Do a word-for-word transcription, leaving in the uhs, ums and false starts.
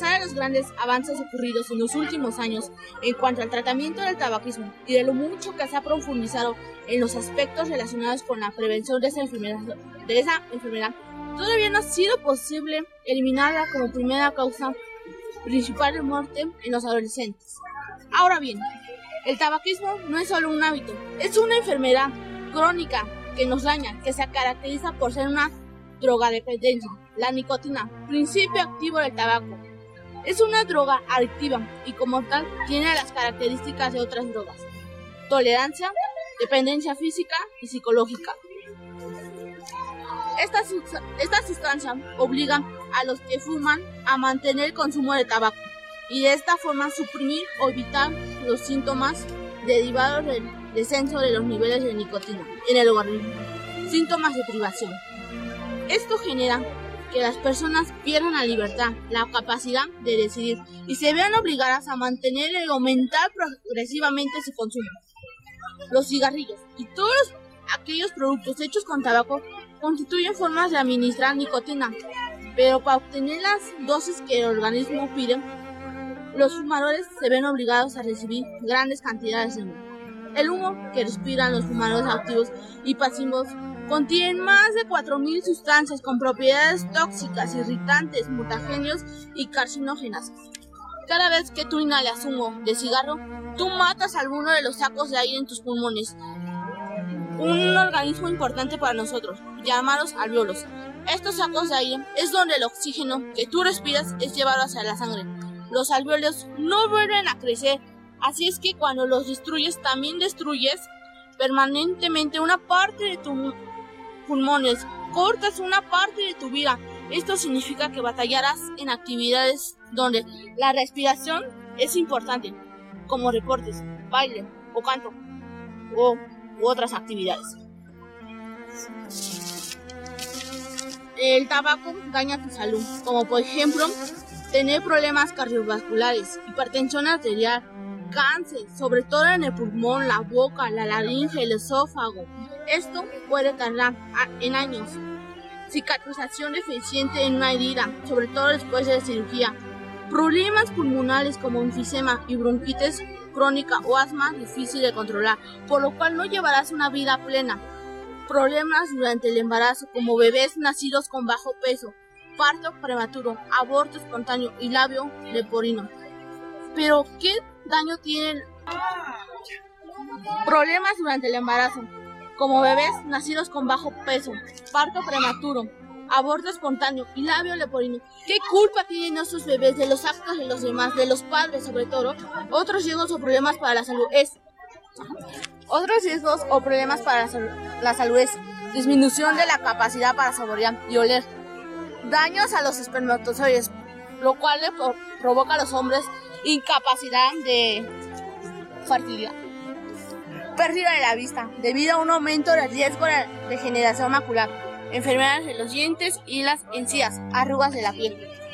pesar de los grandes avances ocurridos en los últimos años en cuanto al tratamiento del tabaquismo y de lo mucho que se ha profundizado en los aspectos relacionados con la prevención de esa enfermedad, de esa enfermedad, todavía no ha sido posible eliminarla como primera causa principal de muerte en los adolescentes. Ahora bien, el tabaquismo no es solo un hábito, es una enfermedad crónica que nos daña, que se caracteriza por ser una drogadependencia. La nicotina, principio activo del tabaco, es una droga adictiva y como tal tiene las características de otras drogas: tolerancia, dependencia física y psicológica. Esta, esta sustancia obliga a los que fuman a mantener el consumo de tabaco y de esta forma suprimir o evitar los síntomas derivados del descenso de los niveles de nicotina en el organismo, síntomas de privación. Esto genera que las personas pierdan la libertad, la capacidad de decidir y se vean obligadas a mantener y aumentar progresivamente su consumo. Los cigarrillos y todos aquellos productos hechos con tabaco constituyen formas de administrar nicotina, pero para obtener las dosis que el organismo pide, los fumadores se ven obligados a recibir grandes cantidades de humo. El humo que respiran los fumadores activos y pasivos contienen más de cuatro mil sustancias con propiedades tóxicas, irritantes, mutagéneos y carcinógenas. Cada vez que tú inhalas humo de cigarro, tú matas alguno de los sacos de aire en tus pulmones, un organismo importante para nosotros, llamados alvéolos. Estos sacos de aire es donde el oxígeno que tú respiras es llevado hacia la sangre. Los alvéolos no vuelven a crecer, así es que cuando los destruyes, también destruyes permanentemente una parte de tus pulmones, cortas una parte de tu vida. Esto significa que batallarás en actividades donde la respiración es importante, como deportes, baile o canto, o u otras actividades. El tabaco daña tu salud, como por ejemplo tener problemas cardiovasculares, hipertensión arterial, cáncer, sobre todo en el pulmón, la boca, la laringe, el esófago. Esto puede tardar en años. Cicatrización deficiente en una herida, sobre todo después de la cirugía. Problemas pulmonares como enfisema y bronquitis crónica o asma difícil de controlar, por lo cual no llevarás una vida plena. Problemas durante el embarazo como bebés nacidos con bajo peso, parto prematuro, aborto espontáneo y labio leporino. Pero, ¿qué daño tienen? Problemas durante el embarazo como bebés nacidos con bajo peso, parto prematuro, aborto espontáneo y labio leporino. ¿Qué culpa tienen esos bebés de los actos de los demás, de los padres sobre todo? Otros riesgos o problemas para la salud es Otros riesgos o problemas para la salud, la salud es disminución de la capacidad para saborear y oler, daños a los espermatozoides, lo cual le pro- provoca a los hombres incapacidad de fertilidad, pérdida de la vista debido a un aumento del riesgo de degeneración macular, enfermedades de los dientes y las encías, arrugas de la piel,